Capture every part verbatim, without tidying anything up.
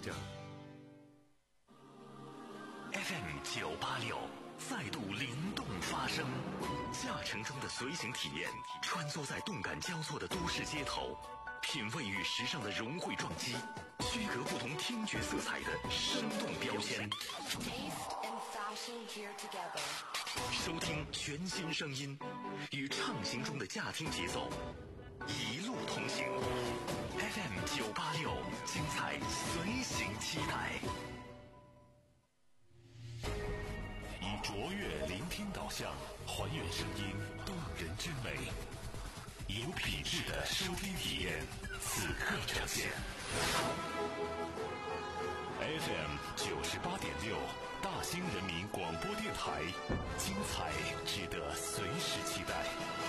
着。F M 九八六再度灵动发声，驾乘中的随行体验，穿梭在动感交错的都市街头，品味与时尚的融汇撞击，区隔不同听觉色彩的生动标签。收听全新声音，与畅行中的驾听节奏，一路同行。F M 九八六，精彩随行期待。以卓越聆听导向，还原声音动人之美，有品质的收听体验，此刻呈现。F M 九十八点六，大兴人民广播电台，精彩值得随时期待。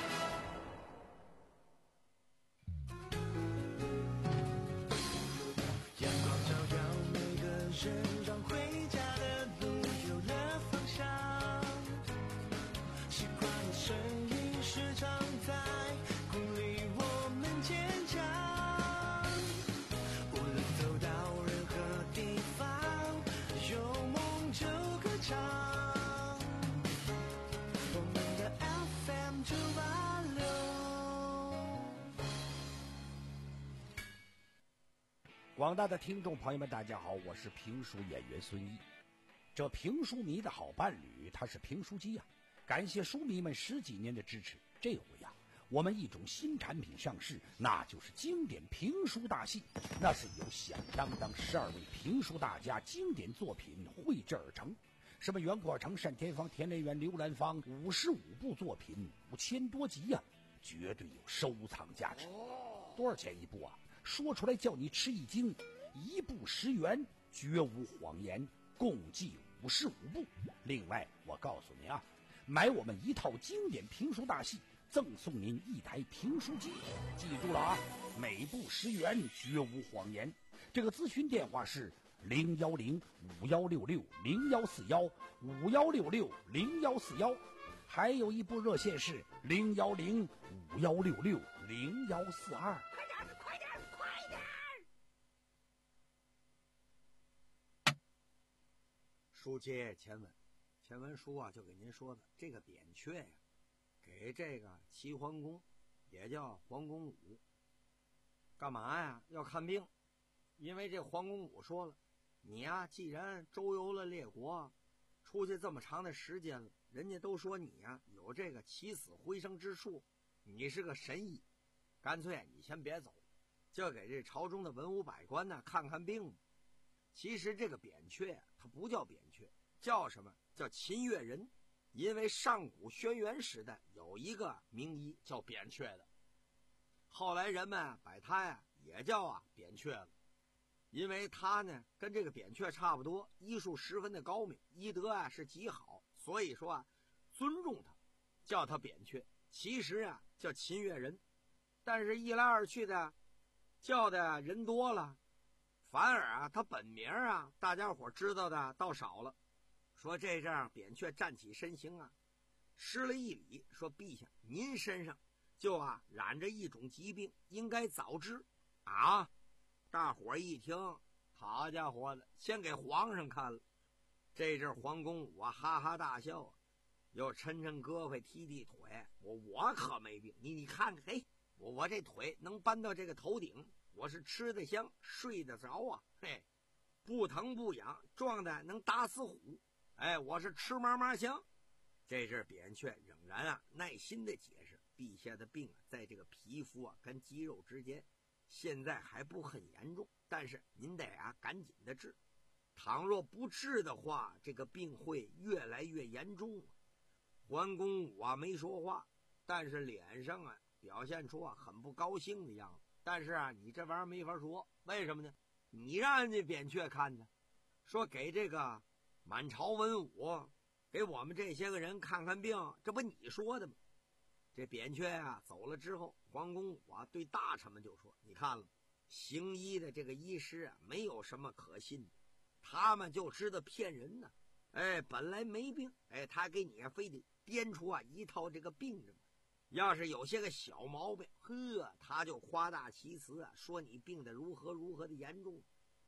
阳光照耀每个人，让回家的路有了方向。习惯的声音时常在鼓励我们坚强。无论走到任何地方，有梦就歌唱。我们的 F M 九八六。 广大的听众朋友们，大家好，我是评书演员孙一。这评书迷的好伴侣，他是评书机呀、啊。感谢书迷们十几年的支持，这回呀、啊，我们一种新产品上市，那就是经典评书大戏。那是由响当当十二位评书大家经典作品绘制而成，什么袁国成、单田芳、田连元、刘兰芳，五十五部作品，五千多集呀、啊，绝对有收藏价值。多少钱一部啊？说出来叫你吃一惊，一部十元，绝无谎言，共计五十五部。另外，我告诉你啊，买我们一套经典评书大戏，赠送您一台评书机。记住了啊，每部十元，绝无谎言。这个咨询电话是零幺零五幺六六零幺四幺五幺六六零幺四幺，还有一部热线是零幺零五幺六六零幺四二。 快点，快点，快点！ 书接前文，前文书啊就给您说的这个扁鹊呀、啊，给这个齐桓公，也叫桓公武，干嘛呀？要看病。因为这桓公武说了，你呀，既然周游了列国，出去这么长的时间了，人家都说你呀有这个起死回生之术，你是个神医，干脆你先别走，就给这朝中的文武百官呢看看病。其实这个扁鹊他不叫扁鹊，叫什么？叫秦越人。因为上古轩辕时代有一个名医叫扁鹊的，后来人们把他呀也叫啊扁鹊了。因为他呢跟这个扁鹊差不多，医术十分的高明，医德啊是极好，所以说啊尊重他，叫他扁鹊。其实啊叫秦越人，但是一来二去的叫的人多了，反而啊他本名啊大家伙知道的倒少了。说这阵扁鹊站起身形啊，施了一礼，说陛下您身上就啊染着一种疾病，应该早知啊。大伙一听，好家伙的，先给皇上看了。这阵桓公武啊哈哈大笑啊，又抻抻胳膊踢踢腿，我我可没病，你你看看，嘿，我我这腿能搬到这个头顶，我是吃得香睡得着啊，嘿，不疼不痒，壮的能打死虎，哎，我是吃嘛嘛香。这阵扁鹊仍然啊耐心的解释，陛下的病啊在这个皮肤啊跟肌肉之间，现在还不很严重，但是您得啊赶紧的治，倘若不治的话，这个病会越来越严重。桓公武啊没说话，但是脸上啊表现出啊很不高兴的样子。但是啊你这玩意儿没法说，为什么呢？你让人家扁鹊看的，说给这个满朝文武，给我们这些个人看看病，这不你说的吗？这扁鹊啊走了之后，桓公武啊对大臣们就说，你看了，行医的这个医师啊没有什么可信的，他们就知道骗人呢。哎，本来没病，哎，他给你啊非得编出啊一套这个病症，要是有些个小毛病，呵，他就夸大其词啊，说你病得如何如何的严重。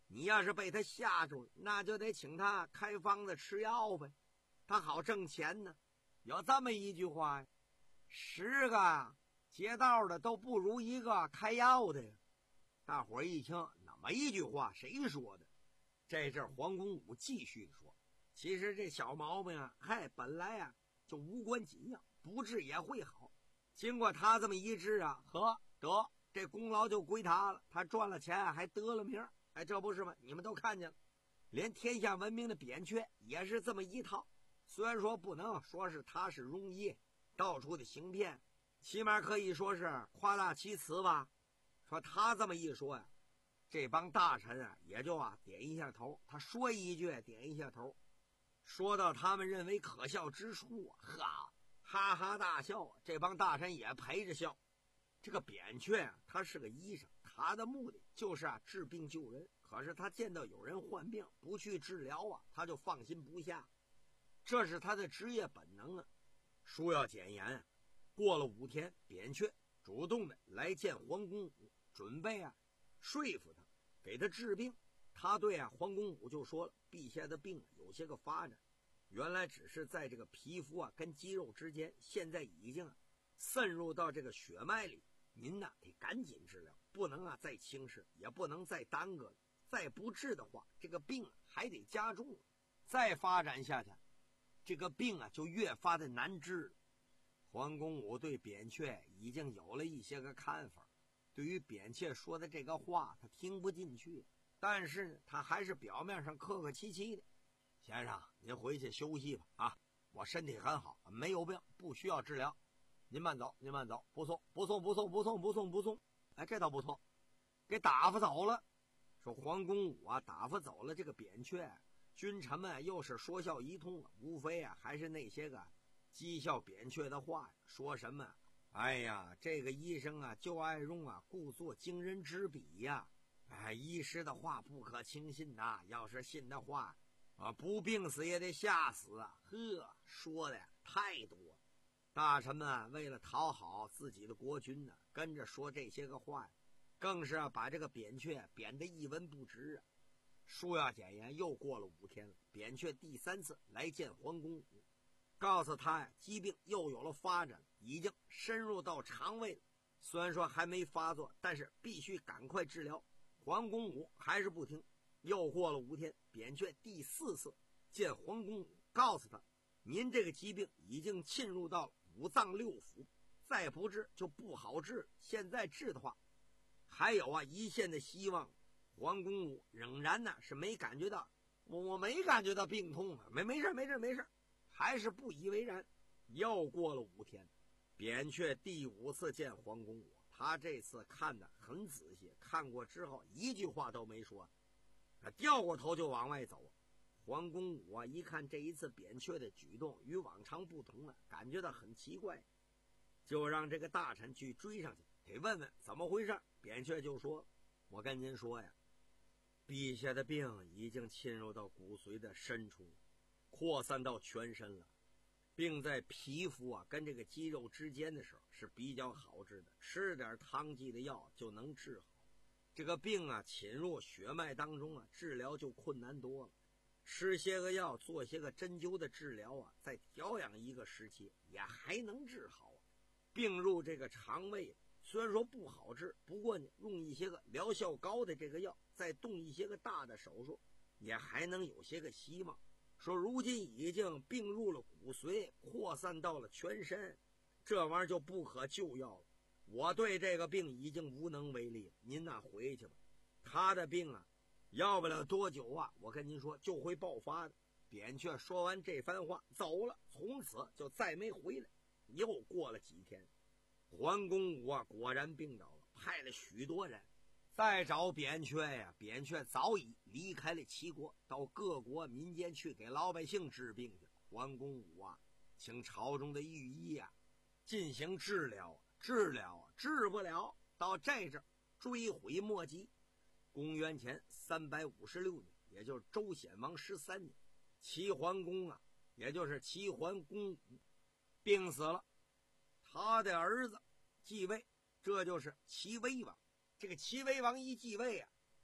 你要是被他吓住了，那就得请他开方子吃药呗，他好挣钱呢。有这么一句话呀，十个劫道的都不如一个开药的呀。大伙儿一听，那么一句话谁说的？这阵黄公武继续的说，其实这小毛病啊，嗨，本来啊就无关紧要，不治也会好。经过他这么一治啊，呵，得这功劳就归他了，他赚了钱还得了名。哎，这不是吗？你们都看见了，连天下闻名的扁鹊也是这么一套。虽然说不能说是他是容易到处的行骗，起码可以说是夸大其词吧。说他这么一说呀，这帮大臣啊也就啊点一下头，他说一句点一下头，说到他们认为可笑之处啊，哈哈哈大笑啊，这帮大臣也陪着笑。这个扁鹊啊，他是个医生，他的目的就是啊治病救人。可是他见到有人患病不去治疗啊，他就放心不下，这是他的职业本能啊。书要简言啊，过了五天，扁鹊主动的来见黄公武，准备啊说服他，给他治病。他对啊黄公武就说了，陛下的病有些个发展，原来只是在这个皮肤啊跟肌肉之间，现在已经啊渗入到这个血脉里。您呐得赶紧治疗，不能啊再轻视，也不能再耽搁了。再不治的话，这个病还得加重了，再发展下去，这个病啊就越发的难治了。黄公武对扁鹊已经有了一些个看法，对于扁鹊说的这个话，他听不进去，但是呢，他还是表面上客客气气的。先生，您回去休息吧，啊，我身体很好，没有病，不需要治疗。您慢走，您慢走，不送，不送，不送，不送，不送，不送。哎，这倒不错，给打发走了。说黄公武啊，打发走了这个扁鹊，君臣们又是说笑一通啊，无非啊还是那些个讥笑扁鹊的话，说什么？哎呀，这个医生啊，就爱用啊，故作惊人之笔呀、啊！哎，医师的话不可轻信呐、啊，要是信的话，啊，不病死也得吓死啊！呵，说的呀太多。大臣们为了讨好自己的国君呢、啊，跟着说这些个话，更是啊把这个扁鹊贬得一文不值啊。书要简言，又过了五天了，扁鹊第三次来见黄公武，告诉他呀，疾病又有了发展，已经深入到肠胃了。虽然说还没发作，但是必须赶快治疗。黄公武还是不听。又过了五天，扁鹊第四次见黄公武，告诉他，您这个疾病已经侵入到了五脏六腑，再不治就不好治，现在治的话还有啊一线的希望。黄公武仍然呢是没感觉到，我我没感觉到病痛啊，没没事没事没事，还是不以为然。又过了五天，扁鹊第五次见黄公武，他这次看得很仔细，看过之后一句话都没说，他掉过头就往外走。黄公武啊一看这一次扁鹊的举动与往常不同了，感觉到很奇怪，就让这个大臣去追上去，得问问怎么回事。扁鹊就说，我跟您说呀，陛下的病已经侵入到骨髓的深处，扩散到全身了，并在皮肤啊跟这个肌肉之间的时候是比较好治的，吃点汤剂的药就能治好。这个病啊侵入血脉当中啊，治疗就困难多了，吃些个药，做些个针灸的治疗啊，再调养一个时期也还能治好啊。病入这个肠胃虽然说不好治，不过呢用一些个疗效高的这个药，再动一些个大的手术，也还能有些个希望。说如今已经病入了骨髓，扩散到了全身，这玩意儿就不可救药了。我对这个病已经无能为力，您呐回去吧。他的病啊要不了多久啊，我跟您说就会爆发的。扁鹊说完这番话走了，从此就再没回来。又过了几天，黄公武啊果然病倒了，派了许多人再找扁鹊呀。扁鹊早已离开了齐国，到各国民间去给老百姓治病去。黄公武啊请朝中的御医啊进行治疗，治疗啊治不了，到这阵追悔莫及。公元前三百五十六年，也就是周显王十三年，齐桓公啊也就是齐桓公武病死了，他的儿子继位，这就是齐威王。这个齐威王一继位啊，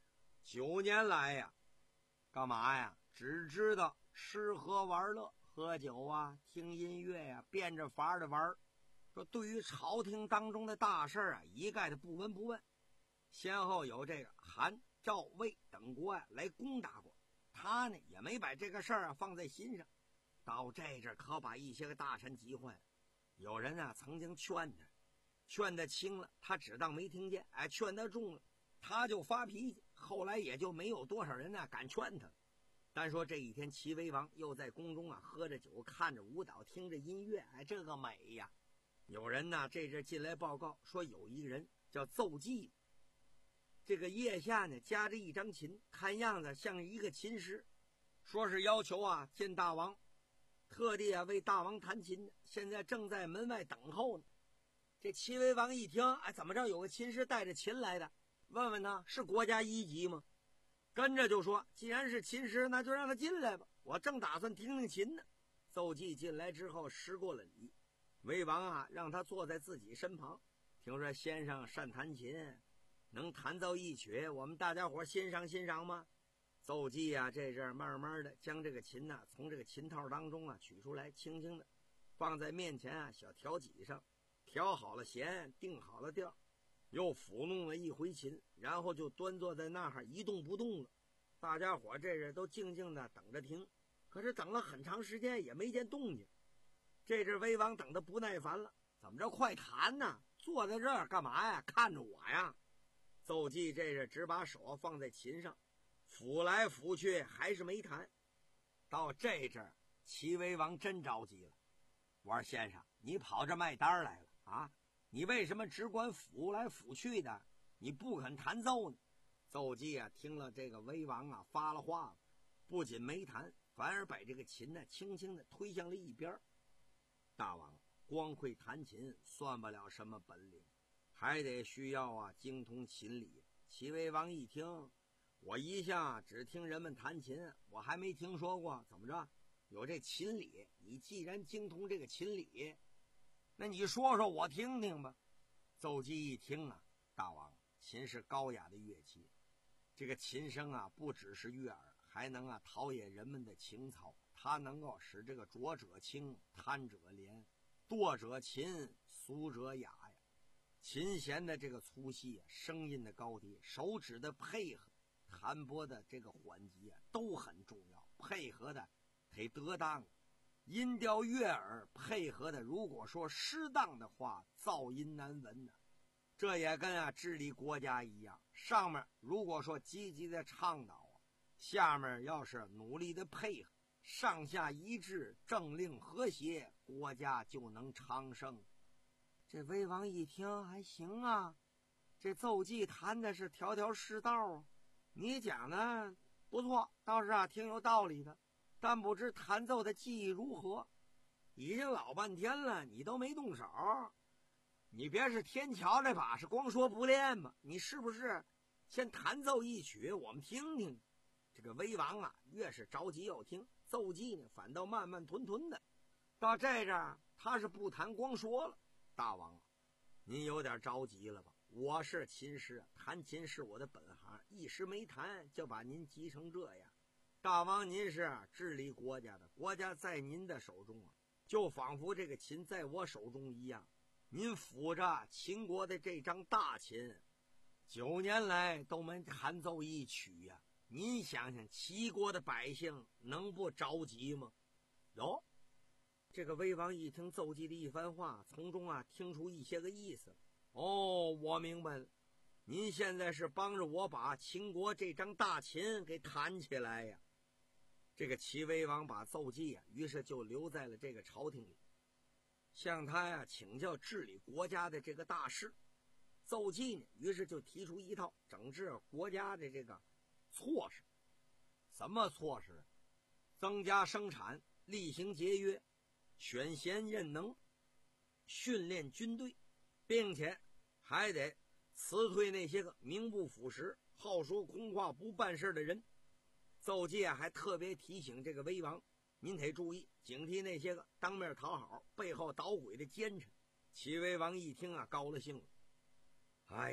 九年来呀，干嘛呀？只知道吃喝玩乐，喝酒啊，听音乐呀、啊，变着法的玩。说对于朝廷当中的大事啊，一概的不闻不问。先后有这个韩、赵、魏等国啊来攻打过，他呢也没把这个事儿啊放在心上。到这阵可把一些个大臣急坏了。有人啊曾经劝他，劝他轻了，他只当没听见；哎，劝他重了，他就发脾气。后来也就没有多少人呢、啊、敢劝他。单说这一天，齐威王又在宫中啊喝着酒，看着舞蹈，听着音乐，哎，这个美呀！有人呢这阵进来报告说，有一个人叫奏伎，这个腋下呢夹着一张琴，看样子像一个琴师，说是要求啊见大王，特地啊为大王弹琴，现在正在门外等候呢。这齐威王一听，哎，怎么着有个琴师带着琴来的？问问他是国家一级吗？跟着就说，既然是琴师，那就让他进来吧，我正打算听听琴呢。奏伎进来之后施过了礼，威王啊让他坐在自己身旁，听说先生善弹琴，能弹奏一曲，我们大家伙欣赏欣赏吗？奏伎啊这阵慢慢的将这个琴呢、啊、从这个琴套当中啊取出来，轻轻的放在面前啊小调几上，调好了弦，定好了调，又抚弄了一回琴，然后就端坐在那儿一动不动了。大家伙这阵都静静的等着听，可是等了很长时间也没见动静。这阵威王等得不耐烦了，怎么着，快弹呢？坐在这儿干嘛呀？看着我呀！奏伎这阵只把手放在琴上，抚来抚去还是没弹。到这阵齐威王真着急了，我说先生，你跑这卖单来了啊？你为什么只管抚来抚去的，你不肯弹奏呢？奏伎啊听了这个威王啊发了话了，不仅没弹，反而把这个琴呢轻轻的推向了一边。大王光会弹琴算不了什么本领，还得需要啊精通琴理。齐威王一听，我一向只听人们弹琴，我还没听说过怎么着有这琴理，你既然精通这个琴理，那你说说我听听吧。奏伎一听啊，大王，琴是高雅的乐器，这个琴声啊不只是悦耳，还能啊陶冶人们的情操，它能够使这个浊者清，贪者廉，惰者勤，俗者雅呀。琴弦的这个粗细啊，声音的高低，手指的配合，弹拨的这个缓急啊，都很重要，配合的得得当，音调悦耳，配合的如果说适当的话，噪音难闻呢、啊。这也跟啊治理国家一样，上面如果说积极的倡导啊，下面要是努力的配合，上下一致，政令和谐，国家就能昌盛。这威王一听还行啊，这奏伎弹的是条条是道啊，你讲的不错，倒是啊挺有道理的，但不知弹奏的技艺如何？已经老半天了，你都没动手，你别是天桥这把是光说不练吗？你是不是先弹奏一曲我们听听？这个威王啊越是着急要听，奏伎呢反倒慢慢吞吞的。到这阵他是不弹光说了，大王啊，您有点着急了吧？我是琴师，弹琴是我的本行，一时没弹就把您急成这样。大王您是治理国家的，国家在您的手中啊，就仿佛这个琴在我手中一样。您抚着秦国的这张大琴，九年来都没弹奏一曲呀、啊，您想想齐国的百姓能不着急吗？哟，这个威王一听奏伎的一番话，从中啊听出一些个意思。哦，我明白了，您现在是帮着我把秦国这张大琴给弹起来呀。这个齐威王把奏伎啊，于是就留在了这个朝廷里，向他呀请教治理国家的这个大事。奏伎呢，于是就提出一套整治国家的这个措施。什么措施？增加生产，厉行节约，选贤任能，训练军队，并且还得辞退那些个名不副实、好说空话不办事的人。奏伎还特别提醒这个威王，您得注意警惕那些个当面讨好背后捣鬼的奸臣。齐威王一听啊高了兴了，哎呀，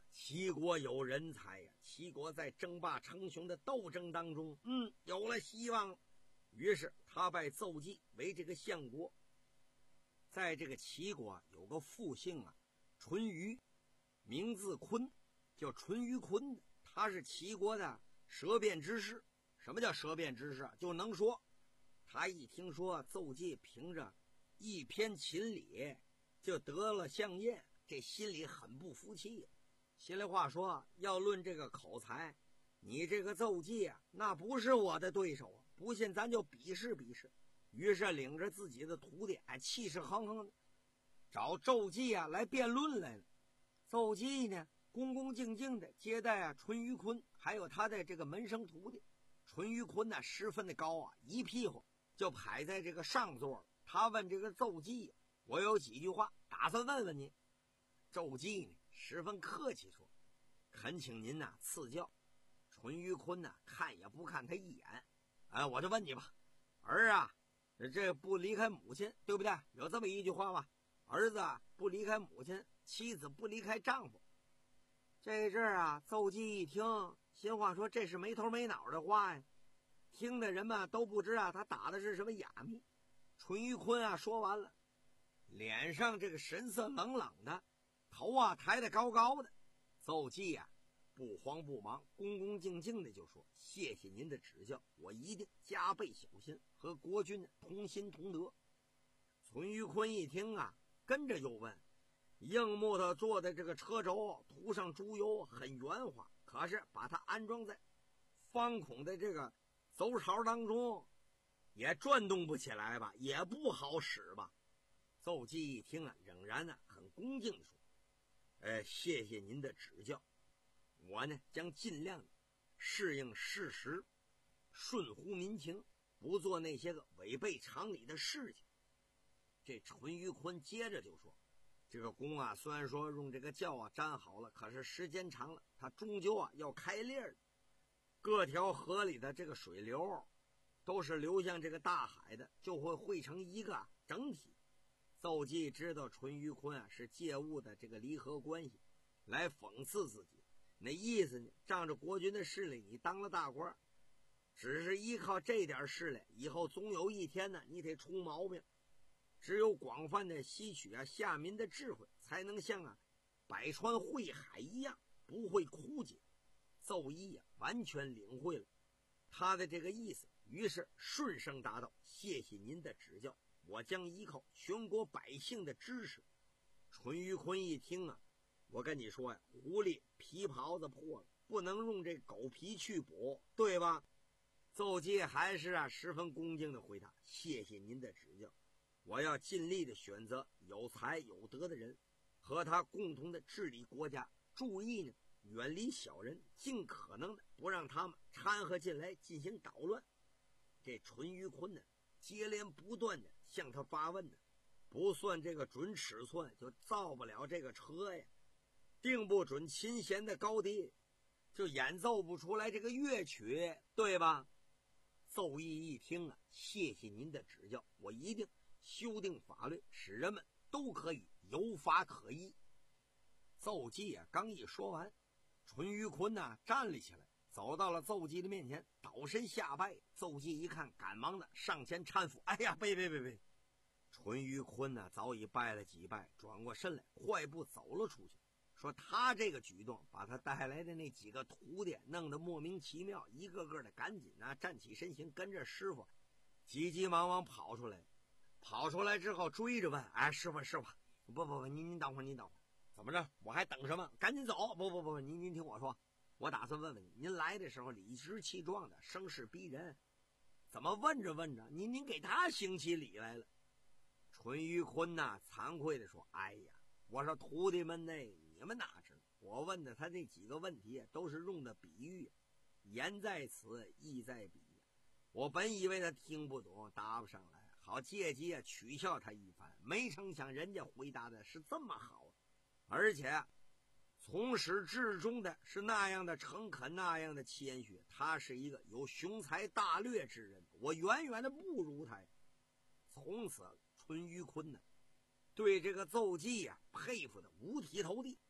齐国有人才呀、啊！齐国在争霸称雄的斗争当中，嗯，有了希望。于是他拜邹忌为这个相国。在这个齐国有个复姓啊，淳于，名字髡，叫淳于髡的，他是齐国的舌辩之士。什么叫舌辩之士？就能说。他一听说邹忌凭着一篇秦礼就得了相宴，这心里很不服气。心里话说，要论这个口才，你这个邹忌啊，那不是我的对手啊！不信咱就比试比试。于是领着自己的徒弟，哎，气势哼哼的找邹忌啊来辩论来了。邹忌呢，恭恭敬敬的接待啊淳于髡，还有他的这个门生徒弟。淳于髡呢，十分的高啊，一屁股就排在这个上座了。他问这个邹忌，我有几句话打算问问您。邹忌呢，十分客气说，恳请您呐、啊、赐教。淳于髡呢，看也不看他一眼，哎，我就问你吧，儿啊，这不离开母亲，对不对？有这么一句话吧，儿子啊不离开母亲，妻子不离开丈夫。这阵儿啊，邹忌一听，心话说这是没头没脑的话呀，听的人们都不知道他打的是什么哑谜。淳于髡啊说完了，脸上这个神色冷冷的，头啊抬得高高的。邹忌啊不慌不忙，恭恭敬敬的就说，谢谢您的指教，我一定加倍小心，和国君同心同德。淳于髡一听啊，跟着又问，硬木头做的这个车轴涂上猪油很圆滑，可是把它安装在方孔的这个轴槽当中也转动不起来吧，也不好使吧。邹忌一听啊，仍然呢很恭敬的说，呃，谢谢您的指教，我呢将尽量适应事实，顺乎民情，不做那些个违背常理的事情。这淳于髡接着就说，这个弓啊虽然说用这个教啊粘好了，可是时间长了它终究啊要开裂了。各条河里的这个水流都是流向这个大海的，就会汇成一个整体。邹忌知道淳于髡啊是借物的这个离合关系来讽刺自己，那意思呢，仗着国君的势力你当了大官，只是依靠这点势力，以后总有一天呢你得出毛病。只有广泛的吸取啊下民的智慧，才能像啊百川汇海一样不会枯竭。邹忌啊完全领会了他的这个意思，于是顺声答道，谢谢您的指教，我将依靠全国百姓的支持。淳于髡一听啊，我跟你说呀，狐狸皮袍子破了，不能用这狗皮去补，对吧？邹忌还是啊十分恭敬的回答，谢谢您的指教，我要尽力的选择有才有德的人，和他共同的治理国家，注意呢远离小人，尽可能的不让他们掺和进来进行捣乱。这淳于髡呢接连不断的向他发问呢，不算这个准尺寸就造不了这个车呀，定不准琴弦的高低就演奏不出来这个乐曲，对吧？邹忌一听啊，谢谢您的指教，我一定修订法律，使人们都可以有法可依。邹忌啊刚一说完，淳于髡呐、啊、站立起来，走到了邹忌的面前，倒身下拜。邹忌一看，赶忙的上前搀扶，哎呀，别别别别！淳于髡呢、啊、早已拜了几拜，转过身来，快步走了出去。说他这个举动把他带来的那几个徒弟弄得莫名其妙，一个个的赶紧啊站起身形，跟着师傅急急忙忙跑出来。跑出来之后追着问，哎，师傅师傅，不不不，您您等会儿您等会儿，怎么着？我还等什么？赶紧走！不不不，您您听我说，我打算问问您，您来的时候理直气壮的，声势逼人，怎么问着问着，您您给他行起礼来了？淳于髡呐，惭愧的说，哎呀，我说徒弟们呢，你们哪知道？我问的他那几个问题都是用的比喻，言在此，意在彼。我本以为他听不懂，答不上来，好借机啊取笑他一番，没成想人家回答的是这么好，而且从始至终的是那样的诚恳，那样的谦虚。他是一个有雄才大略之人，我远远的不如他呀。从此淳于髡呢对这个邹忌啊佩服的五体投地。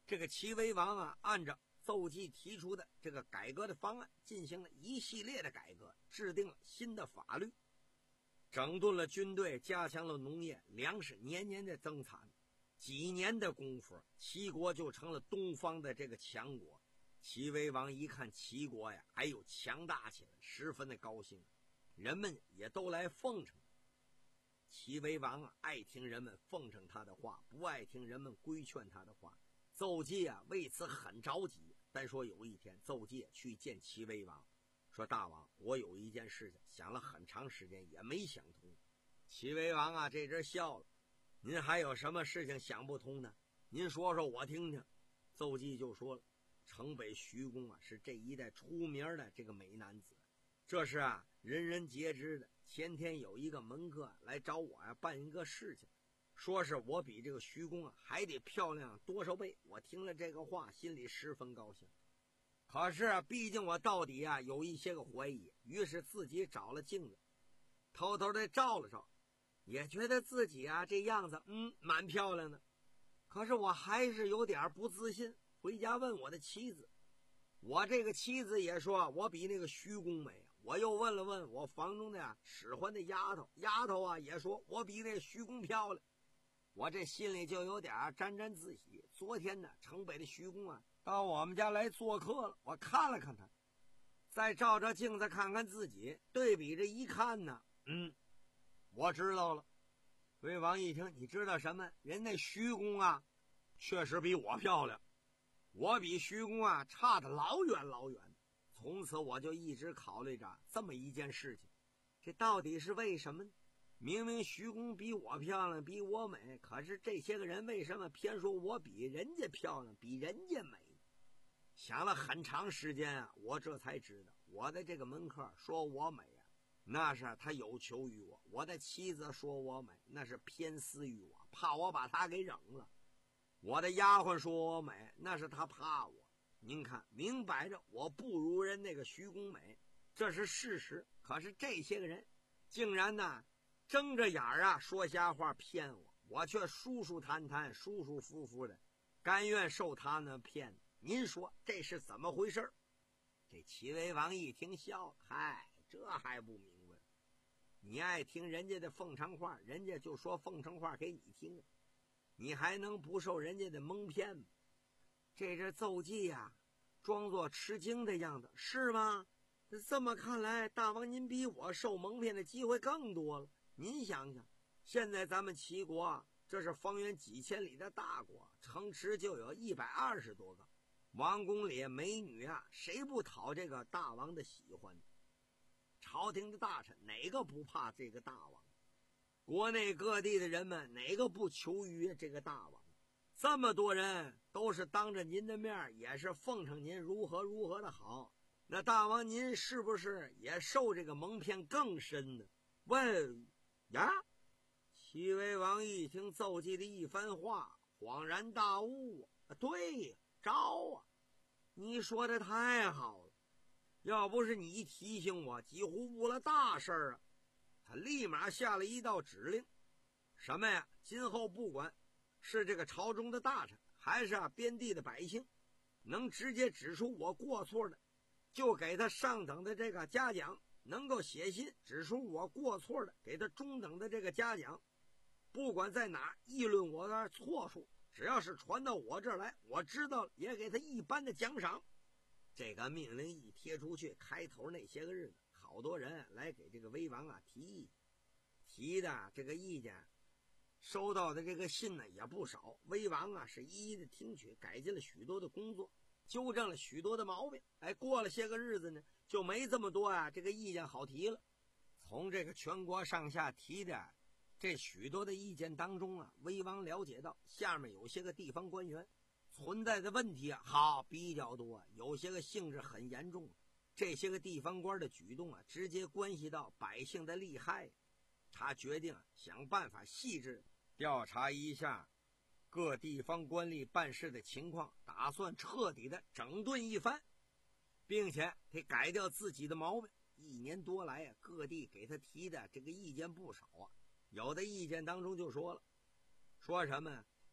这个齐威王啊，按照奏纪提出的这个改革的方案，进行了一系列的改革，制定了新的法律，整顿了军队，加强了农业，粮食年年的增产。几年的功夫，齐国就成了东方的这个强国。齐威王一看齐国呀，哎呦，强大起来，十分的高兴，人们也都来奉承。齐威王啊，爱听人们奉承他的话，不爱听人们规劝他的话。奏纪啊，为此很着急。但说有一天，奏纪去见齐威王，说：“大王，我有一件事情想了很长时间，也没想通。”齐威王啊，这阵笑了：“您还有什么事情想不通呢？您说说我听听。”奏纪就说了：“城北徐公啊，是这一带出名的这个美男子，这是啊人人皆知的。前天有一个门客来找我呀、啊，办一个事情。”说是我比这个徐公啊还得漂亮多少倍。我听了这个话，心里十分高兴。可是啊，毕竟我到底啊有一些个怀疑，于是自己找了镜子，偷偷的照了照，也觉得自己啊这样子嗯蛮漂亮的。可是我还是有点不自信，回家问我的妻子，我这个妻子也说我比那个徐公美。我又问了问我房中的啊使唤的丫头，丫头啊也说我比那个徐公漂亮。我这心里就有点沾沾自喜。昨天呢，城北的徐公啊到我们家来做客了，我看了看他，再照照镜子看看自己，对比着一看呢，嗯，我知道了。魏王一听，你知道什么？人那徐公啊确实比我漂亮，我比徐公啊差得老远老远。从此我就一直考虑着这么一件事情，这到底是为什么呢？明明徐公比我漂亮，比我美，可是这些个人为什么偏说我比人家漂亮，比人家美？想了很长时间啊，我这才知道，我的这个门客说我美啊，那是他有求于我；我的妻子说我美，那是偏私于我，怕我把他给扔了；我的丫鬟说我美，那是他怕我。您看，明摆着我不如人那个徐公美，这是事实。可是这些个人竟然呢睁着眼儿啊说瞎话骗我，我却舒舒坦坦舒舒服服的甘愿受他那骗。您说这是怎么回事？这齐威王一听笑了，嗨，这还不明白？你爱听人家的奉承话，人家就说奉承话给你听，你还能不受人家的蒙骗吗？这这奏纪呀、啊，装作吃惊的样子，是吗？这么看来，大王您比我受蒙骗的机会更多了。您想想，现在咱们齐国啊，这是方圆几千里的大国，城池就有一百二十多个，王宫里美女啊，谁不讨这个大王的喜欢？朝廷的大臣哪个不怕这个大王？国内各地的人们哪个不求于这个大王？这么多人都是当着您的面，也是奉承您如何如何的好，那大王您是不是也受这个蒙骗更深呢？问呀，齐威王一听奏纪的一番话，恍然大悟啊，对呀，招啊，你说的太好了，要不是你一提醒我，几乎误了大事啊。他立马下了一道指令，什么呀？今后不管是这个朝中的大臣，还是啊边地的百姓，能直接指出我过错的，就给他上等的这个嘉奖；能够写信指出我过错的，给他中等的这个嘉奖。不管在哪议论我的错处，只要是传到我这儿来，我知道了也给他一般的奖赏。这个命令一贴出去，开头那些个日子，好多人来给这个威王啊提意见，提的这个意见收到的这个信呢也不少。威王啊是一一的听取，改进了许多的工作，纠正了许多的毛病。哎，过了些个日子呢，就没这么多啊这个意见好提了。从这个全国上下提的这许多的意见当中啊，威王了解到下面有些个地方官员存在的问题啊，好比较多，有些个性质很严重。这些个地方官的举动啊，直接关系到百姓的利害。他决定啊，想办法细致调查一下各地方官吏办事的情况，打算彻底的整顿一番，并且得改掉自己的毛病。一年多来啊，各地给他提的这个意见不少啊。有的意见当中就说了，说什么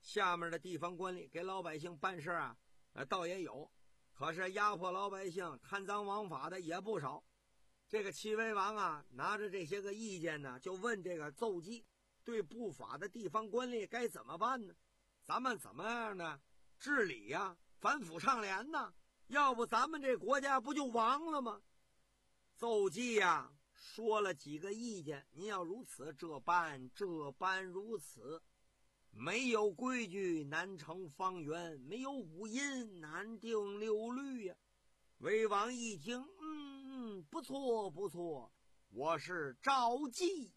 下面的地方官吏给老百姓办事啊，呃，倒也有，可是压迫老百姓、贪赃枉法的也不少。这个齐威王啊，拿着这些个意见呢，就问这个奏纪，对不法的地方官吏该怎么办呢？咱们怎么样呢？治理呀、啊，反腐倡廉呢？要不咱们这国家不就亡了吗？奏纪呀、啊，说了几个意见，您要如此这般，这般如此。没有规矩难成方圆，没有五音难定六律呀、啊。魏王一听，嗯嗯，不错不错，我是照计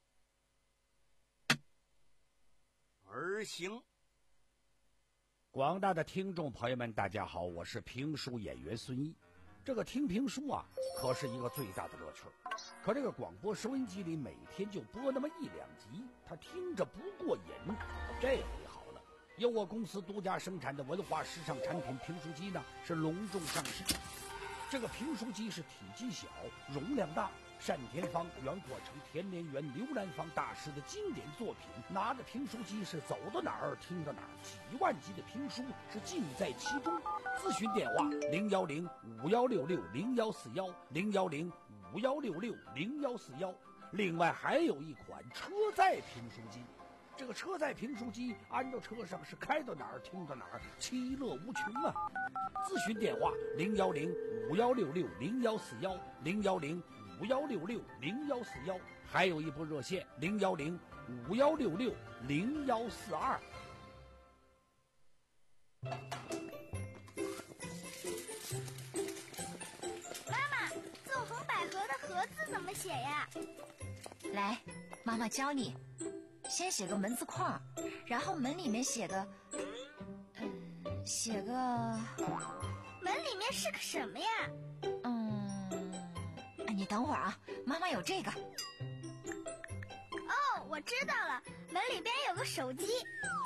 而行。 广大的听众朋友们，大家好，我是评书演员孙一。这个听评书啊，可是一个最大的乐趣。可这个广播收音机里每天就播那么一两集，他听着不过瘾。这回好了，由我公司独家生产的文化时尚产品评书机呢，是隆重上市。这个评书机是体积小，容量大，单田芳、袁阔成、田连元、刘兰芳大师的经典作品。拿着评书机是走到哪儿听到哪儿，几万集的评书是尽在其中。咨询电话零幺零五幺六六零幺四幺零幺零五幺六六零幺四幺。另外还有一款车载评书机。这个车载评书机安到车上是开到哪儿听到哪儿，其乐无穷啊！咨询电话零幺零五幺六六零幺四幺零幺零五幺六六零幺四幺，还有一部热线零幺零五幺六六零幺四二。 妈妈，纵横捭阖的阖字怎么写呀？ 来，妈妈教你。先写个门字框，然后门里面写个，嗯，写个门里面是个什么呀？ 嗯，你等会儿啊，妈妈有这个。 哦，我知道了，门里边有个手机。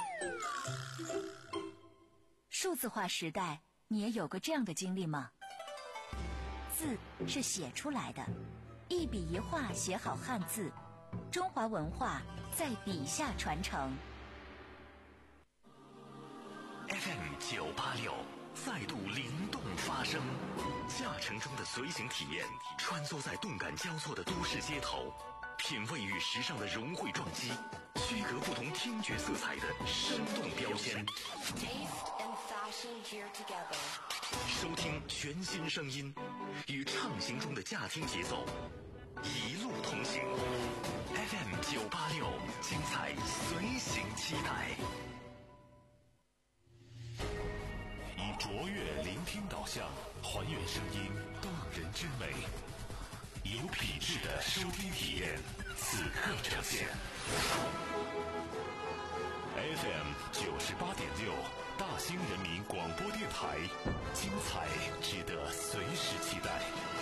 数字化时代，你也有过这样的经历吗？字是写出来的，一笔一画写好汉字，中华文化在笔下传承。 F M 九八六再度灵动发声，驾乘中的随行体验，穿梭在动感交错的都市街头，品味与时尚的融汇撞击，区隔不同听觉色彩的生动标签。收听全新声音，与畅行中的驾听节奏，一路同行。F M 九八六，精彩随行期待。以卓越聆听导向，还原声音动人之美，有品质的收听体验，此刻呈现。F M 九十八点六，大兴人民广播电台，精彩值得随时期待。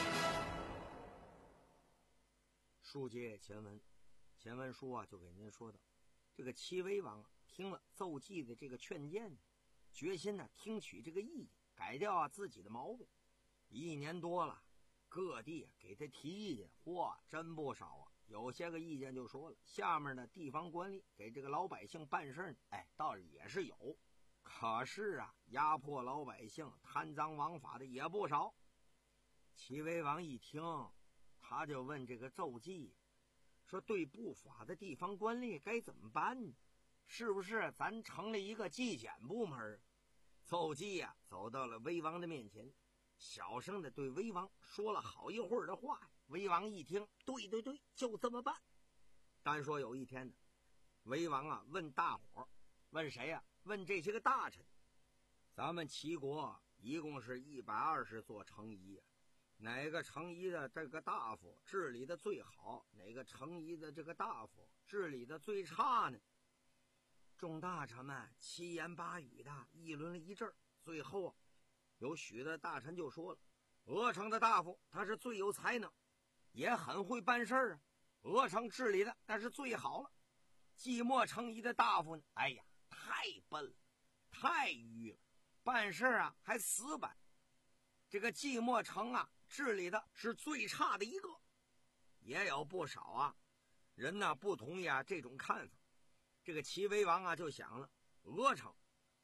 书接前文，前文书啊就给您说到，这个齐威王啊听了奏纪的这个劝谏，决心呢听取这个意见，改掉啊自己的毛病。一年多了，各地啊给他提意见，嚯，真不少啊。有些个意见就说了，下面的地方官吏给这个老百姓办事呢，哎，倒是也是有，可是啊，压迫老百姓、贪赃枉法的也不少。齐威王一听，他就问这个奏纪，说对不法的地方官吏该怎么办呢？是不是咱成立一个纪检部门？奏纪呀、啊，走到了威王的面前，小声的对威王说了好一会儿的话。威王一听，对对对，就这么办。单说有一天呢，威王啊问大伙，问谁呀、啊？问这些个大臣。咱们齐国一共是一百二十座城邑啊，哪个城邑的这个大夫治理的最好，哪个城邑的这个大夫治理的最差呢？众大臣们七言八语的议论了一阵，最后啊，有许多大臣就说了，鹅城的大夫他是最有才能，也很会办事啊，鹅城治理的那是最好了。寂寞城邑的大夫呢，哎呀，太笨了，太愚了，办事啊还死板。这个寂寞城啊治理的是最差的一个。也有不少啊人呢不同意啊这种看法。这个齐威王啊就想了，鹅城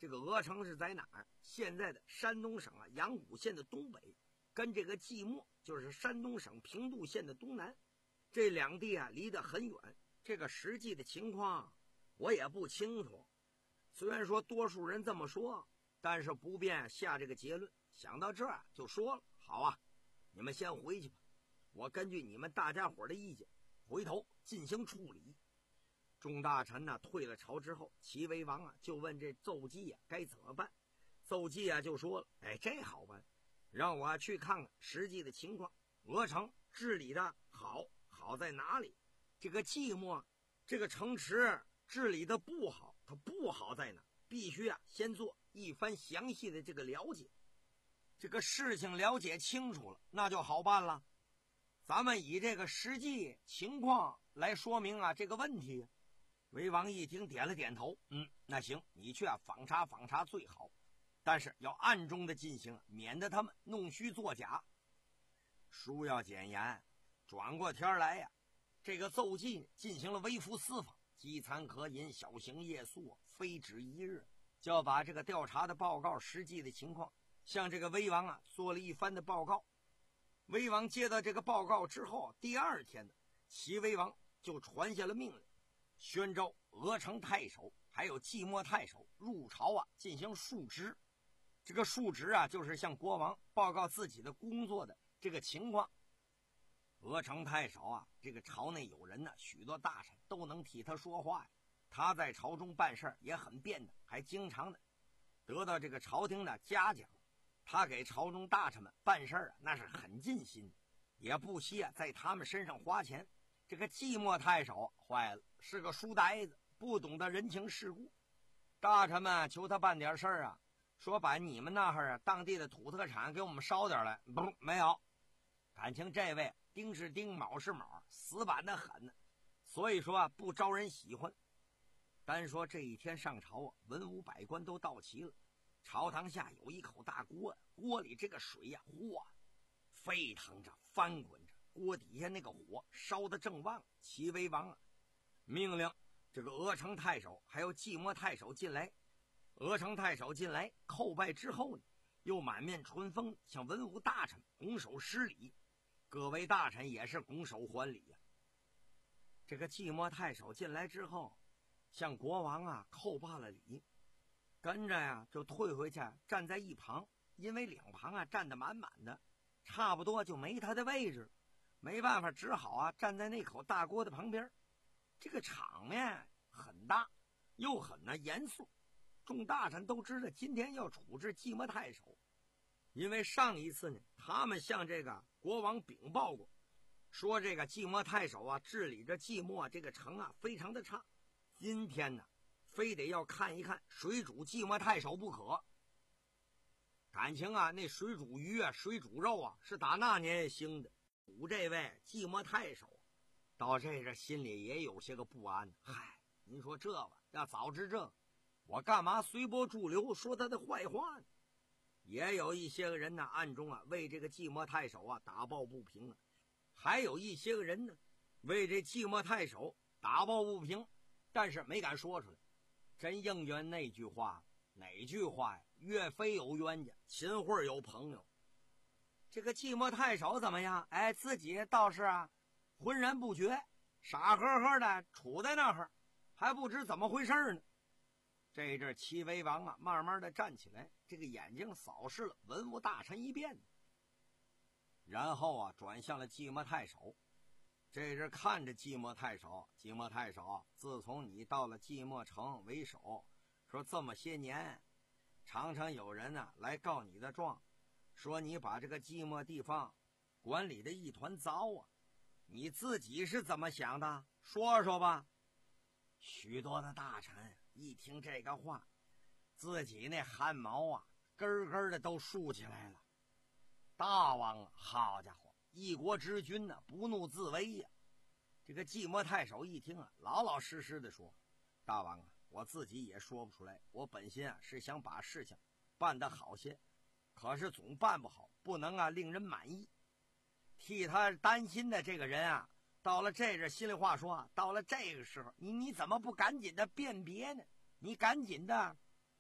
这个鹅城是在哪儿？现在的山东省啊阳谷县的东北，跟这个即墨就是山东省平度县的东南，这两地啊离得很远。这个实际的情况我也不清楚，虽然说多数人这么说，但是不便下这个结论。想到这儿就说了，好啊，你们先回去吧，我根据你们大家伙的意见回头进行处理。众大臣呢退了朝之后，齐威王啊就问这奏姬啊该怎么办。奏姬啊就说了，哎，这好办，让我去看看实际的情况。鹅城治理的好，好在哪里？这个即墨这个城池治理的不好，它不好在哪？必须啊先做一番详细的这个了解。这个事情了解清楚了，那就好办了。咱们以这个实际情况来说明啊这个问题。魏王一听点了点头，嗯，那行，你去啊访查访查最好，但是要暗中的进行，免得他们弄虚作假。书要简言，转过天来呀、啊，这个奏记进行了微服私访，饥餐渴饮，小行夜宿，非止一日，就要把这个调查的报告实际的情况向这个魏王啊做了一番的报告。魏王接到这个报告之后，第二天呢，齐威王就传下了命令，宣召鹅城太守还有即墨太守入朝啊进行述职。这个述职啊就是向国王报告自己的工作的这个情况。鹅城太守啊，这个朝内有人呢，许多大臣都能替他说话呀。他在朝中办事也很便的，还经常的得到这个朝廷的嘉奖。他给朝中大臣们办事啊，那是很尽心，也不惜啊在他们身上花钱。这个即墨太守坏了，是个书呆子，不懂得人情世故。大臣们求他办点事儿啊，说把你们那儿啊当地的土特产给我们捎点来，不，没有。感情这位丁是丁，卯是卯，死板的很呢，所以说啊不招人喜欢。单说这一天上朝啊，文武百官都到齐了。朝堂下有一口大锅，锅里这个水呀、啊，嚯，沸腾着，翻滚着。锅底下那个火烧得正旺。齐威王啊，命令这个鹅城太守还有即墨太守进来。鹅城太守进来叩拜之后呢，又满面春风向文武大臣拱手施礼。各位大臣也是拱手还礼呀、啊。这个即墨太守进来之后，向国王啊叩罢了礼，跟着呀、啊、就退回去，站在一旁，因为两旁啊站得满满的，差不多就没他的位置，没办法，只好啊站在那口大锅的旁边。这个场面很大，又很呢严肃。众大臣都知道今天要处置即墨太守，因为上一次呢，他们向这个国王禀报过，说这个即墨太守啊治理着即墨这个城啊非常的差。今天呢，非得要看一看水煮即墨太守不可。感情啊，那水煮鱼啊、水煮肉啊，是打那年兴的。煮这位即墨太守，到这这心里也有些个不安。嗨，您说这吧，要早知这，我干嘛随波逐流说他的坏话呢？也有一些个人呢，暗中啊为这个即墨太守啊打抱不平啊，还有一些个人呢为这即墨太守打抱不平，但是没敢说出来。真应验那句话，哪句话呀？岳飞有冤家，秦桧有朋友。这个即墨太守怎么样？哎，自己倒是啊浑然不觉，傻呵呵的杵在那儿，还不知怎么回事呢。这阵齐威王啊慢慢的站起来，这个眼睛扫视了文武大臣一遍，然后啊转向了即墨太守。这阵看着即墨太守，即墨太守，自从你到了即墨城为首，说这么些年常常有人呢、啊、来告你的状，说你把这个即墨地方管理的一团糟啊，你自己是怎么想的？说说吧。许多的大臣一听这个话，自己那汗毛啊根根的都竖起来了。大王啊，好家伙，一国之君呢、啊、不怒自威呀、啊。这个即墨太守一听啊，老老实实的说，大王啊，我自己也说不出来，我本心啊是想把事情办得好些，可是总办不好，不能啊令人满意。替他担心的这个人啊，到了这阵，心里话说啊，到了这个时候，你你怎么不赶紧的辨别呢？你赶紧的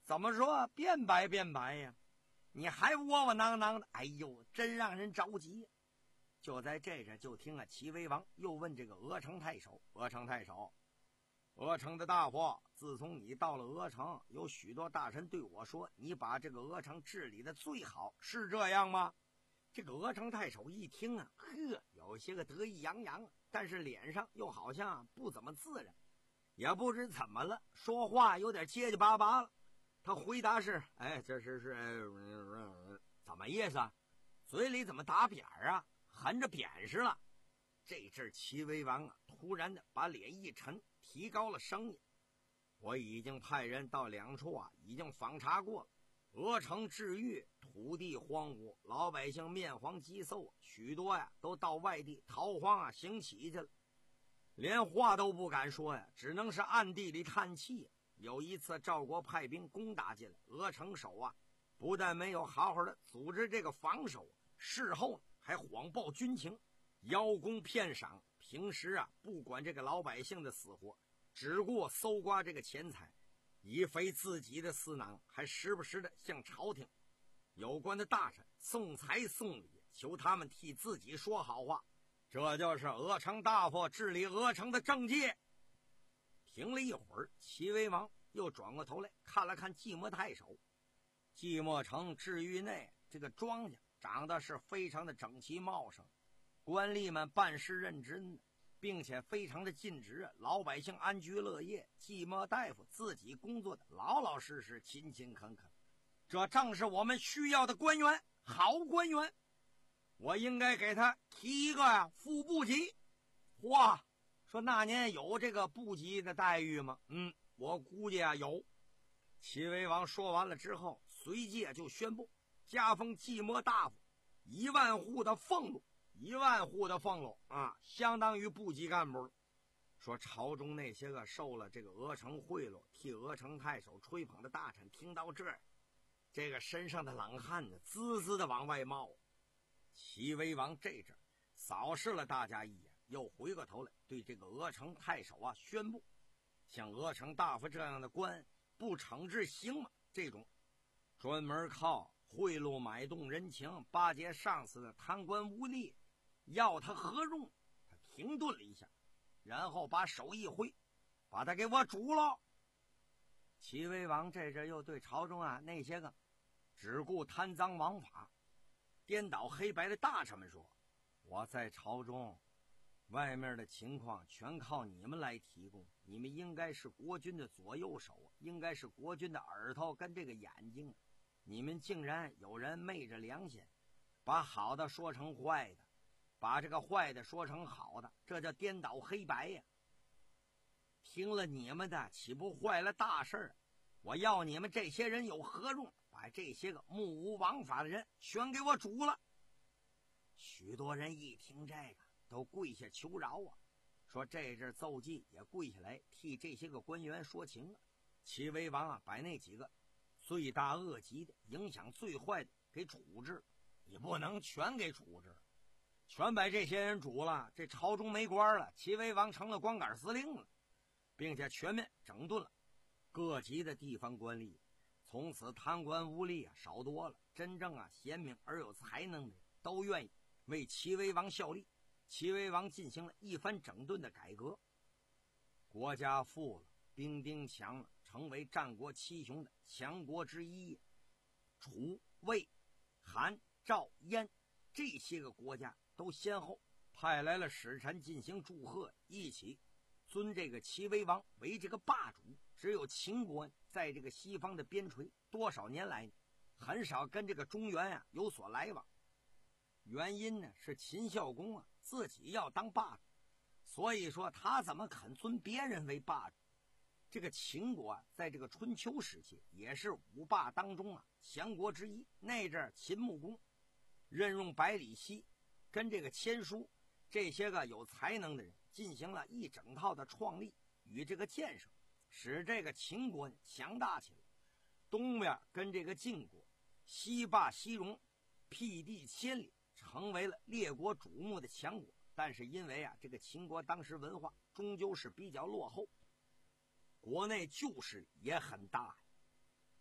怎么说变白变白呀？你还窝窝囊囊的，哎呦，真让人着急。就在这阵，就听啊，齐威王又问这个阿城太守：“阿城太守，阿城的大夫，自从你到了阿城，有许多大臣对我说，你把这个阿城治理的最好，是这样吗？”这个阿城太守一听啊，呵，有些个得意洋洋，但是脸上又好像不怎么自然，也不知怎么了，说话有点结结巴巴了。他回答是：“哎，这是是、呃、怎么意思啊？嘴里怎么打扁啊？含着扁食了。”这阵齐威王啊，突然的把脸一沉，提高了声音：“我已经派人到两处啊，已经访查过了。阿城治狱，土地荒芜，老百姓面黄肌瘦，许多呀都到外地逃荒啊行乞去了，连话都不敢说呀，只能是暗地里叹气。有一次赵国派兵攻打进来，阿城守啊不但没有好好的组织这个防守，事后还谎报军情，邀功骗赏，平时啊不管这个老百姓的死活，只顾搜刮这个钱财，以非自己的私囊，还时不时的向朝廷有关的大臣送财送礼，求他们替自己说好话。这就是阿城大夫治理阿城的政绩。”停了一会儿，齐威王又转过头来看了看寂寞太守。寂寞城治狱内这个庄稼长得是非常的整齐茂盛，官吏们办事认真，并且非常的尽职，老百姓安居乐业。寂寞大夫自己工作的老老实实，勤勤恳恳，这正是我们需要的官员，好官员。我应该给他提一个呀、啊、副部级。哇，说那年有这个部级的待遇吗？嗯，我估计啊有。齐威王说完了之后，随即就宣布加封寂寞大夫一万户的俸禄，一万户的俸禄啊，相当于部级干部了。说朝中那些个受了这个阿城贿赂，替阿城太守吹捧的大臣，听到这儿，这个身上的冷汗呢，滋滋的往外冒。齐威王这阵扫视了大家一眼，又回过头来对这个阿城太守啊宣布，像阿城大夫这样的官不惩治行吗？这种专门靠贿赂买动人情，巴结上司的贪官污吏，要他何用？他停顿了一下，然后把手一挥，把他给我煮了。齐威王这阵又对朝中啊那些个只顾贪赃枉法、颠倒黑白的大臣们说：“我在朝中外面的情况全靠你们来提供，你们应该是国君的左右手，应该是国君的耳朵跟这个眼睛，你们竟然有人昧着良心，把好的说成坏的，把这个坏的说成好的，这叫颠倒黑白呀！听了你们的，岂不坏了大事？我要你们这些人有何用？把这些个目无王法的人全给我煮了！”许多人一听这个都跪下求饶啊，说这阵奏计也跪下来替这些个官员说情啊。齐威王啊把那几个罪大恶极的、影响最坏的给处置，你不能全给处置，全把这些人煮了，这朝中没官了，齐威王成了光杆司令了，并且全面整顿了各级的地方官吏。从此贪官污吏啊少多了，真正啊贤明而有才能的人都愿意为齐威王效力。齐威王进行了一番整顿的改革，国家富了，兵丁强了，成为战国七雄的强国之一。楚、魏、韩、赵、燕这些个国家都先后派来了使臣进行祝贺，一起尊这个齐威王为这个霸主。只有秦国在这个西方的边陲多少年来呢，很少跟这个中原啊有所来往。原因呢是秦孝公啊自己要当霸主，所以说他怎么肯尊别人为霸主？这个秦国啊，在这个春秋时期也是五霸当中啊强国之一。那阵秦穆公任用百里奚跟这个千书这些个有才能的人进行了一整套的创立与这个建设，使这个秦国强大起来。东边跟这个晋国西霸西戎，辟地千里，成为了列国瞩目的强国。但是因为啊这个秦国当时文化终究是比较落后，国内旧势也很大。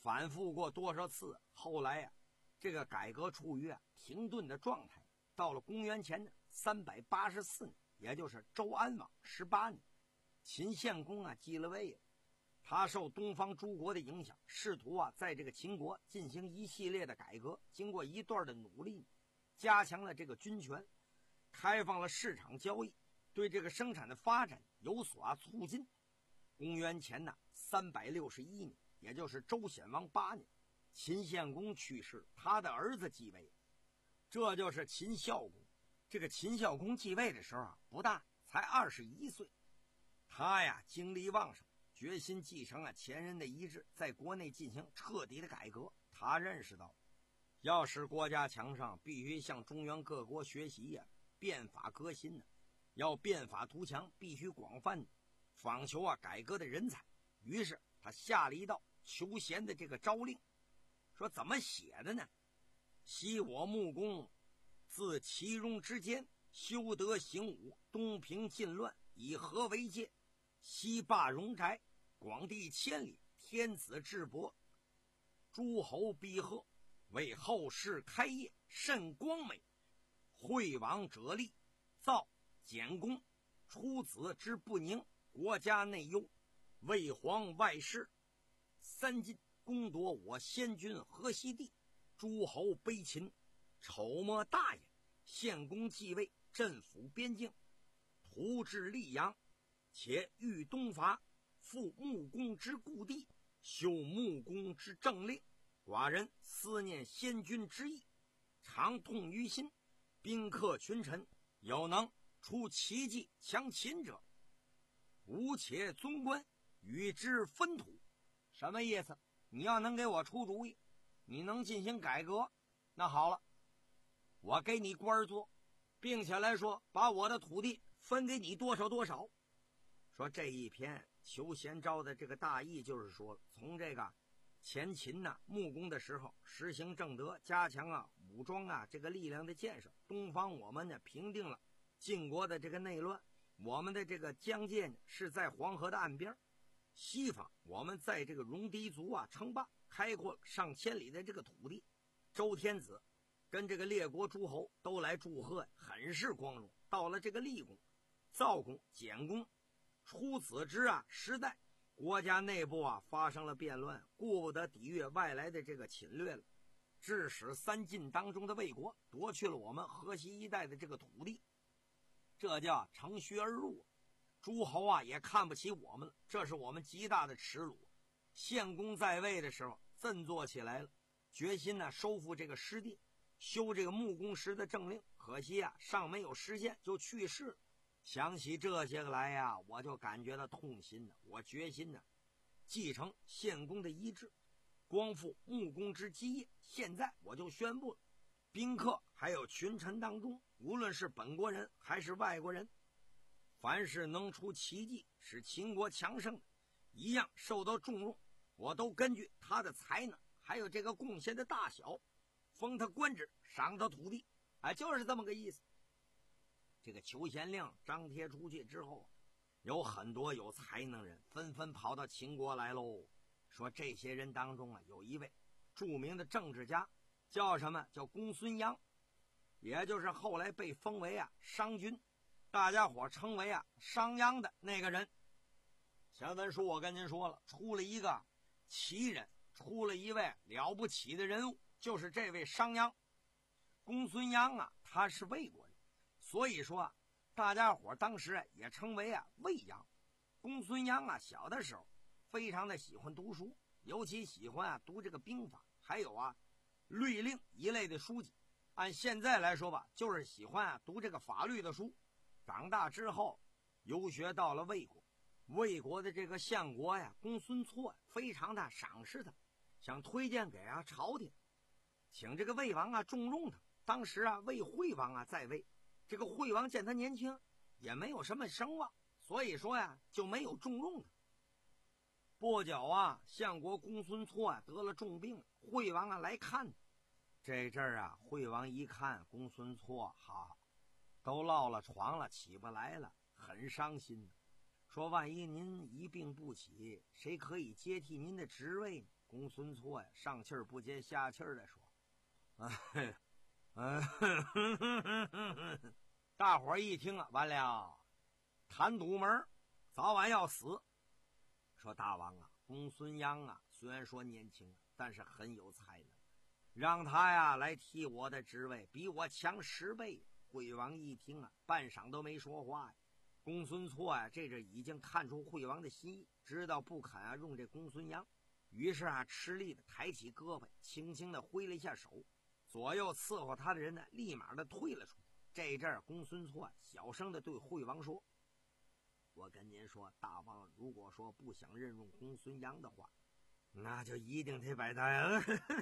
反复过多少次，后来呀、啊，这个改革处于啊停顿的状态。到了公元前的三百八十四年，也就是周安王十八年，秦献公啊继了位了。他受东方诸国的影响，试图啊在这个秦国进行一系列的改革。经过一段的努力，加强了这个军权，开放了市场交易，对这个生产的发展有所啊促进。公元前呢三百六十一年，也就是周显王八年，秦献公去世，他的儿子继位，这就是秦孝公。这个秦孝公继位的时候啊不大，才二十一岁。他呀精力旺盛，决心继承了前人的遗志，在国内进行彻底的改革。他认识到，要使国家强盛，必须向中原各国学习呀、啊，变法革新呢、啊。要变法图强，必须广泛访求啊改革的人才。于是他下了一道求贤的这个诏令，说怎么写的呢？昔我穆公自齐戎之间，修德行武，东平晋乱，以和为戒。西霸戎宅，广地千里，天子至伯，诸侯逼贺，为后世开业，甚光美。惠王者立，造简公，出子之不宁，国家内忧，为皇外事。三晋攻夺我先君河西地，诸侯卑秦，丑莫大也。献公继位，镇抚边境，图治溧阳，且欲东伐，复穆公之故地，修穆公之政令。寡人思念先君之意，常痛于心。宾客群臣，有能出奇迹强秦者，吾且尊官，与之分土。什么意思？你要能给我出主意，你能进行改革，那好了，我给你官做，并且来说把我的土地分给你多少多少。说这一篇求贤诏的这个大意就是说，从这个前秦呐、啊、穆公的时候实行正德，加强啊武装啊这个力量的建设。东方我们呢平定了晋国的这个内乱，我们的这个疆界呢是在黄河的岸边。西方我们在这个戎狄族啊称霸，开阔上千里的这个土地。周天子跟这个列国诸侯都来祝贺，很是光荣。到了这个厉公、赵公、简公出子之啊时代，国家内部啊发生了变乱，顾不得抵御外来的这个侵略了，致使三晋当中的魏国夺去了我们河西一带的这个土地，这叫乘虚而入。诸侯啊也看不起我们了，这是我们极大的耻辱。献公在位的时候振作起来了，决心呢收复这个失地，修这个穆公时的政令，可惜啊尚没有实现就去世了。想起这些个来呀，我就感觉到痛心呢。我决心呢继承献公的遗志，光复穆公之基业。现在我就宣布了，宾客还有群臣当中，无论是本国人还是外国人，凡是能出奇迹使秦国强盛的，一样受到重用，我都根据他的才能还有这个贡献的大小，封他官职，赏他土地。哎，就是这么个意思。这个求贤令张贴出去之后，有很多有才能人纷纷跑到秦国来喽。说这些人当中啊，有一位著名的政治家，叫什么？叫公孙鞅，也就是后来被封为啊商君，大家伙称为啊商鞅的那个人。前文书我跟您说了，出了一个奇人，出了一位了不起的人物，就是这位商鞅。公孙鞅啊，他是魏国人，所以说啊，大家伙当时啊也称为啊魏鞅。公孙鞅啊，小的时候非常的喜欢读书，尤其喜欢啊读这个兵法，还有啊律令一类的书籍。按现在来说吧，就是喜欢啊读这个法律的书。长大之后游学到了魏国，魏国的这个相国呀公孙痤非常的赏识他，想推荐给啊朝廷，请这个魏王啊重用他。当时啊魏惠王啊在位，这个惠王见他年轻，也没有什么声望，所以说呀就没有重用他。不久啊，相国公孙痤啊得了重病，惠王啊来看他。这阵儿啊，惠王一看公孙痤，哈，都落了床了，起不来了，很伤心。说万一您一病不起，谁可以接替您的职位呢？ 公孙错呀，上气儿不接下气儿的说：“哎，哎，大伙儿一听啊，完了，谭堵门，早晚要死。”说大王啊，公孙鞅啊，虽然说年轻，但是很有才能，让他呀来替我的职位，比我强十倍。惠王一听啊，半晌都没说话呀。公孙错呀，这阵已经看出惠王的心意，知道不肯啊用这公孙鞅，于是啊吃力的抬起胳膊，轻轻的挥了一下手，左右伺候他的人呢，立马的退了出去。这阵公孙错小声的对惠王说：“我跟您说，大王如果说不想任用公孙鞅的话，那就一定得把他……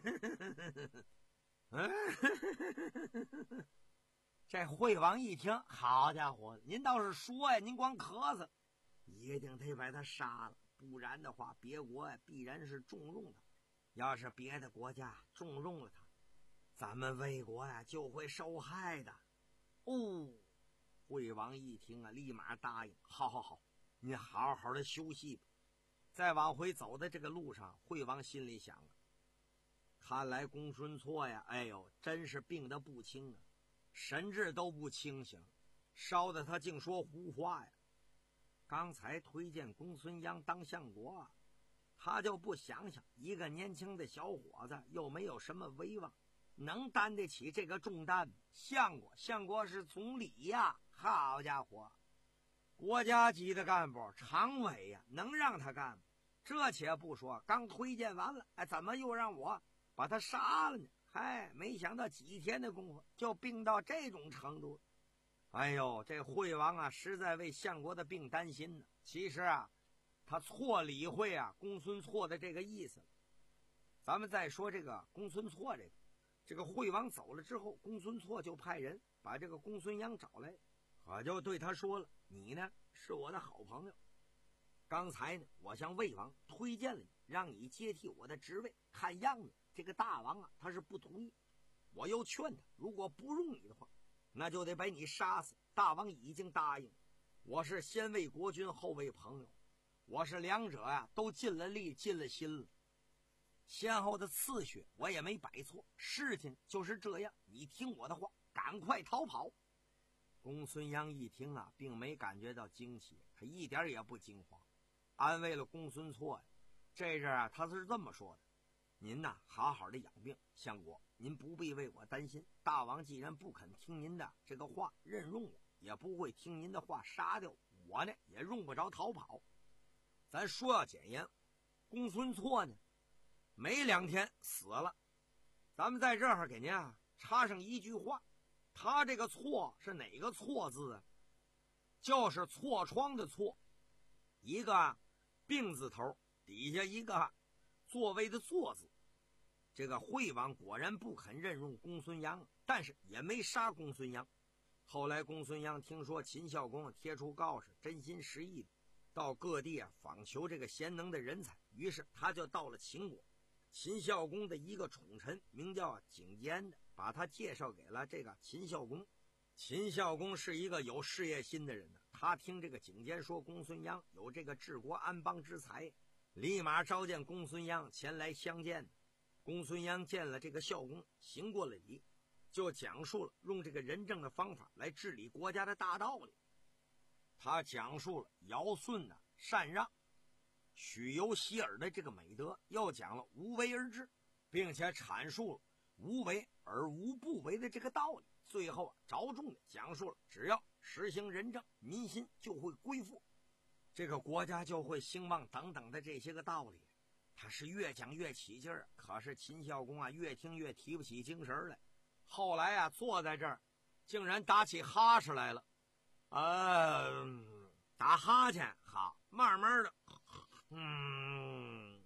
这惠王一听，好家伙，您倒是说呀，您光咳嗽，一定得把他杀了，不然的话，别国呀必然是重用他。要是别的国家重用了他，咱们魏国呀就会受害的。”哦，惠王一听啊，立马答应：“好好好，你好好的休息吧。”再往回走的这个路上，惠王心里想啊，看来公孙错呀，哎呦，真是病得不轻啊，神志都不清醒，烧得他竟说胡话呀。刚才推荐公孙鞅当相国啊，他就不想想，一个年轻的小伙子又没有什么威望，能担得起这个重担吗？相国，相国是总理呀，好家伙，国家级的干部，常委呀，能让他干吗？这且不说，刚推荐完了，哎，怎么又让我把他杀了呢？嗨，没想到几天的功夫就病到这种程度。哎呦，这惠王啊，实在为相国的病担心呢。其实啊，他错理会啊公孙错的这个意思了。咱们再说这个公孙错这个，这个惠王走了之后，公孙错就派人把这个公孙鞅找来，可就对他说了：“你呢是我的好朋友，刚才呢我向魏王推荐了你，让你接替我的职位，看样子这个大王啊他是不同意。我又劝他，如果不用你的话，那就得把你杀死。大王已经答应，我是先为国君后为朋友，我是两者呀、啊、都尽了力尽了心了，先后的次序我也没摆错，事情就是这样，你听我的话，赶快逃跑。”公孙鞅一听啊，并没感觉到惊奇，他一点也不惊慌，安慰了公孙错呀。这阵啊，他是这么说的：“您呐，好好的养病，相国，您不必为我担心。大王既然不肯听您的这个话，任用我，也不会听您的话杀掉我呢，也用不着逃跑。咱说要简言，公孙错呢，没两天死了。咱们在这儿给您啊插上一句话。”他这个错是哪个错字啊？就是痤疮的痤，一个病字头，底下一个座位的座字。这个惠王果然不肯任用公孙鞅，但是也没杀公孙鞅。后来公孙鞅听说秦孝公贴出告示，真心实意的到各地啊访求这个贤能的人才，于是他就到了秦国。秦孝公的一个宠臣名叫景监的，把他介绍给了这个秦孝公。秦孝公是一个有事业心的人呢，他听这个景监说公孙鞅有这个治国安邦之才，立马召见公孙鞅前来相见。公孙鞅见了这个孝公，行过了礼，就讲述了用这个仁政的方法来治理国家的大道理。他讲述了尧舜的禅让、许由洗耳的这个美德，又讲了无为而治，并且阐述了无为而无不为的这个道理。最后啊，着重的讲述了只要实行仁政，民心就会归附，这个国家就会兴旺等等的这些个道理。他是越讲越起劲儿，可是秦孝公啊越听越提不起精神来。后来啊坐在这儿，竟然打起哈欠来了。呃，打哈欠好，慢慢的，嗯，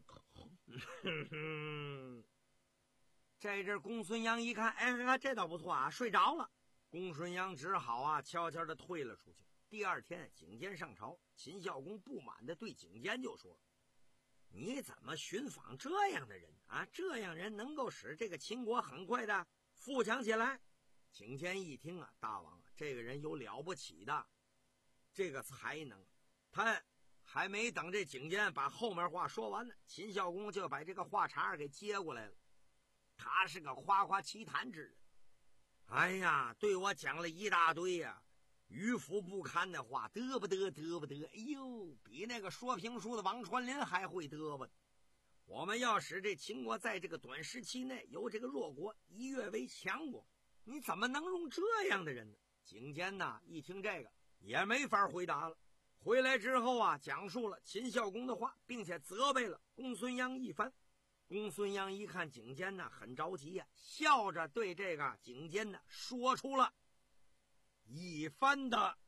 这阵公孙鞅一看，哎，这倒不错啊，睡着了。公孙鞅只好啊悄悄的退了出去。第二天，景监上朝，秦孝公不满的对景监就说：“你怎么寻访这样的人啊？这样人能够使这个秦国很快的富强起来。”景监一听啊，大王啊，这个人有了不起的这个才能，他还没等这景监把后面话说完呢，秦孝公就把这个话茬给接过来了。他是个夸夸其谈之人，哎呀，对我讲了一大堆呀、啊，迂腐不堪的话，嘚不得嘚不得，哎呦，比那个说评书的王传林还会嘚吧。我们要使这秦国在这个短时期内由这个弱国一跃为强国，你怎么能用这样的人呢？景监呐，一听这个也没法回答了。回来之后啊，讲述了秦孝公的话，并且责备了公孙鞅一番。公孙鞅一看景监呢，很着急呀、啊，笑着对这个景监呢说出了一番的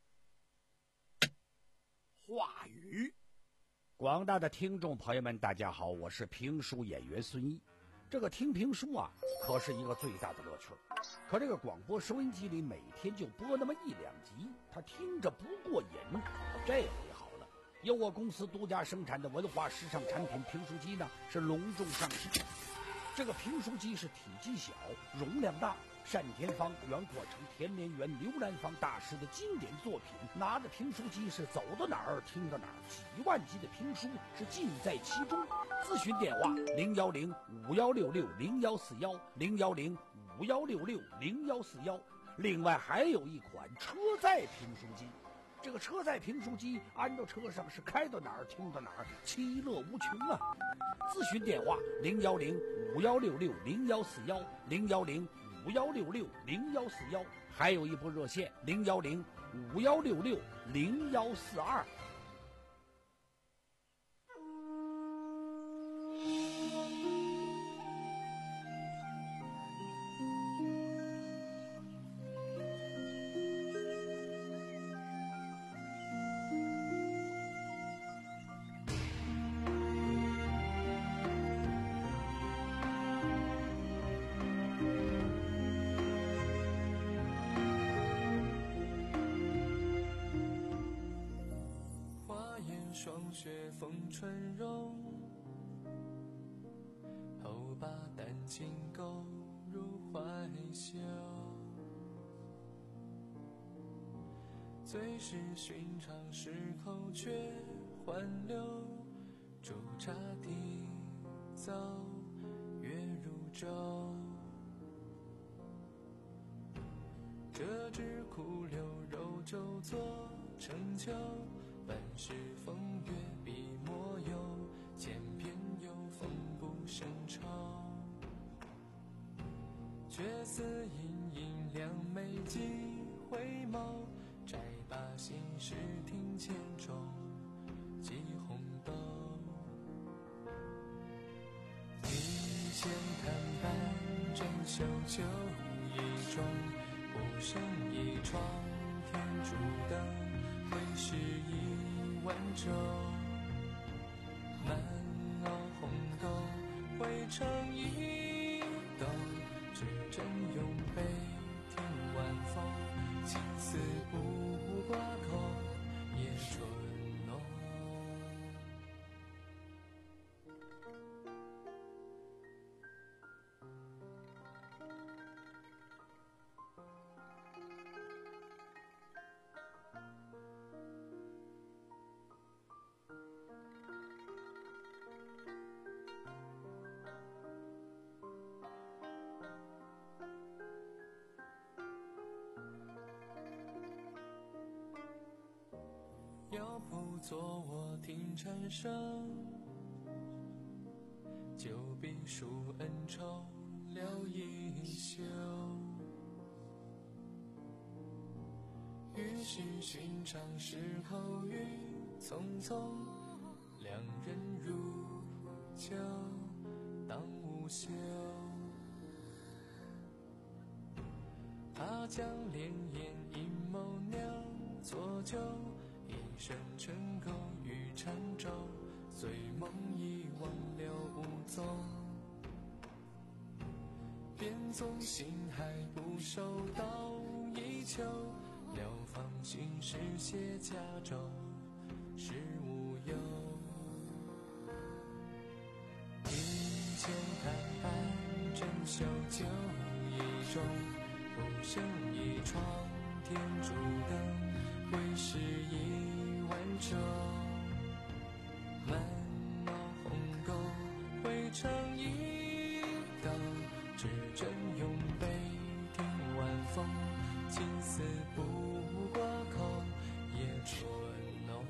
话语。 广大的听众朋友们，大家好，我是评书演员孙一。这个听评书啊，可是一个最大的乐趣。可这个广播收音机里每天就播那么一两集，他听着不过瘾。这回好了，由我公司独家生产的文化时尚产品评书机呢，是隆重上市。这个评书机是体积小，容量大，单田芳、袁阔成、田连元、刘兰芳大师的经典作品。拿着评书机是走到哪儿听到哪儿，几万集的评书是尽在其中。咨询电话零幺零五幺六六零幺四幺零幺零五幺六六零幺四幺。另外还有一款车载评书机，这个车载评书机安到车上是开到哪儿听到哪儿，其乐无穷啊！咨询电话零幺零五幺六六零幺四幺零幺零五幺六六零幺四幺，还有一部热线零幺零五幺六六零幺四二。 霜雪风春荣，后把丹青勾入怀袖。最是寻常时口却还留，朱砂提早月如舟。这支苦柳柔酒作成酒，半是风月笔墨游，千篇又风不胜愁。却似隐隐两眉几回眸，摘把心事听千种几红豆。一前看半枕绣酒一盅，不胜一窗天烛灯，会是一碗粥。满袄红豆汇成一兜，只斟用杯听晚风，青丝不挂口，夜春浓。要不作我听蝉声，就必数恩仇了一宿。于是寻常时候雨匆匆，两人如酒当无休。他将潋滟阴谋酿作酒，一身尘垢与缠皱，醉梦已忘了无踪。便纵心还不收到一秋，了放心事写家州，是无忧。一前看半枕绣酒一盅，不胜一窗天烛灯，会是一碗粥。 满脑鸿沟汇成一道，只争用杯听晚风，青丝不挂口，夜春浓。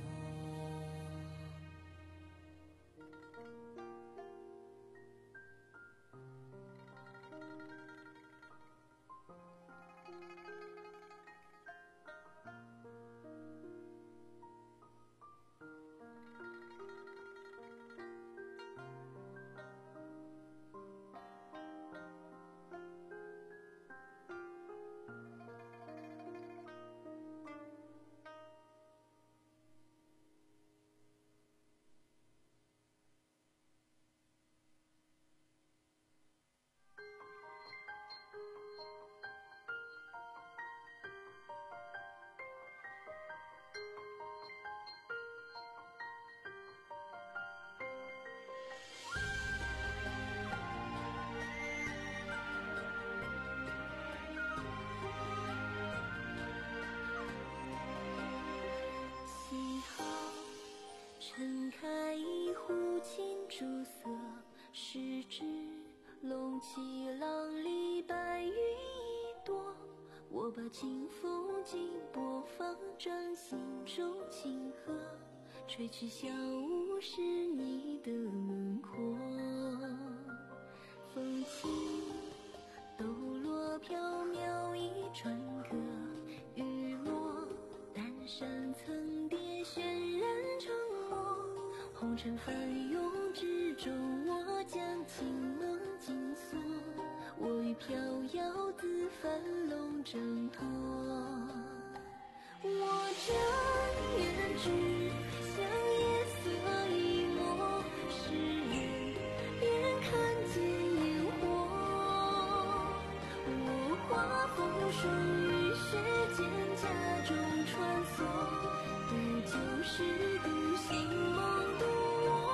盛开一壶青竹色，十指龙起浪里白玉一朵。我把清风尽播放，掌心中清河，吹去小屋是你的轮廓。风轻抖落飘渺一船歌，雨落丹山层叠渲染成红尘翻涌之中，我将情浓紧锁，我与飘摇自翻笼挣脱。我睁眼只像夜色一抹，时人便看见烟火。我画风霜雨雪间家中穿梭，不就是独行梦度我。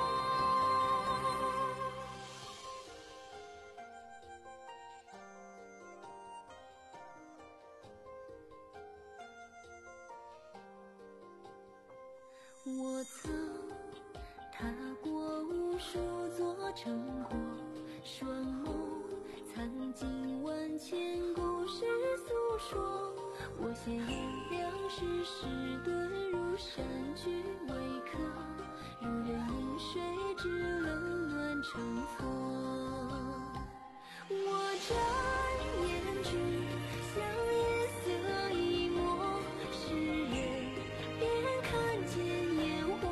我曾踏过无数座城郭，双眸藏尽万千故事诉说。我羡颜良时时顿如山居为客，如人饮水之冷暖成佛。我睁眼只像夜色一抹，时人便看见烟火。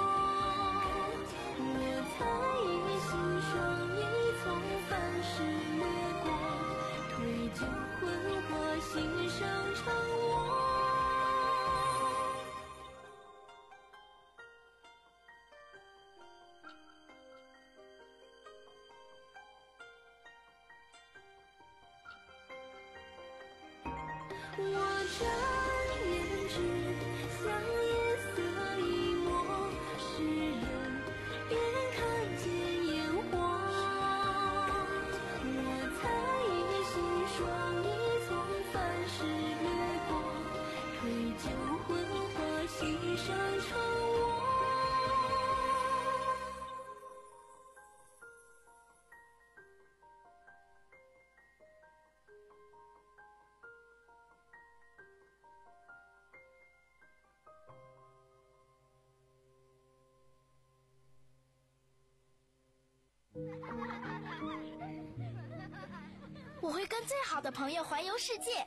我猜疑心霜已从凡世掠过，推酒魂化心上成我。我睁眼只像夜色一抹，时人便看见烟火。我猜疑心霜已从凡世掠过，推酒魂化心上成我。 我会跟最好的朋友环游世界，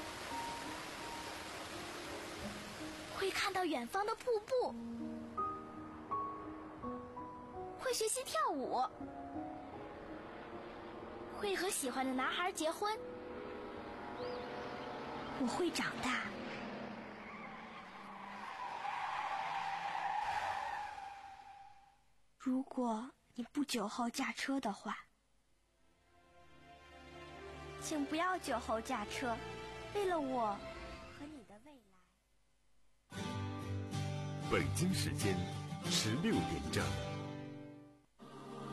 会看到远方的瀑布，会学习跳舞，会和喜欢的男孩结婚。我会长大。如果你不酒后驾车的话，请不要酒后驾车，为了我和你的未来。 北京时间十六点整。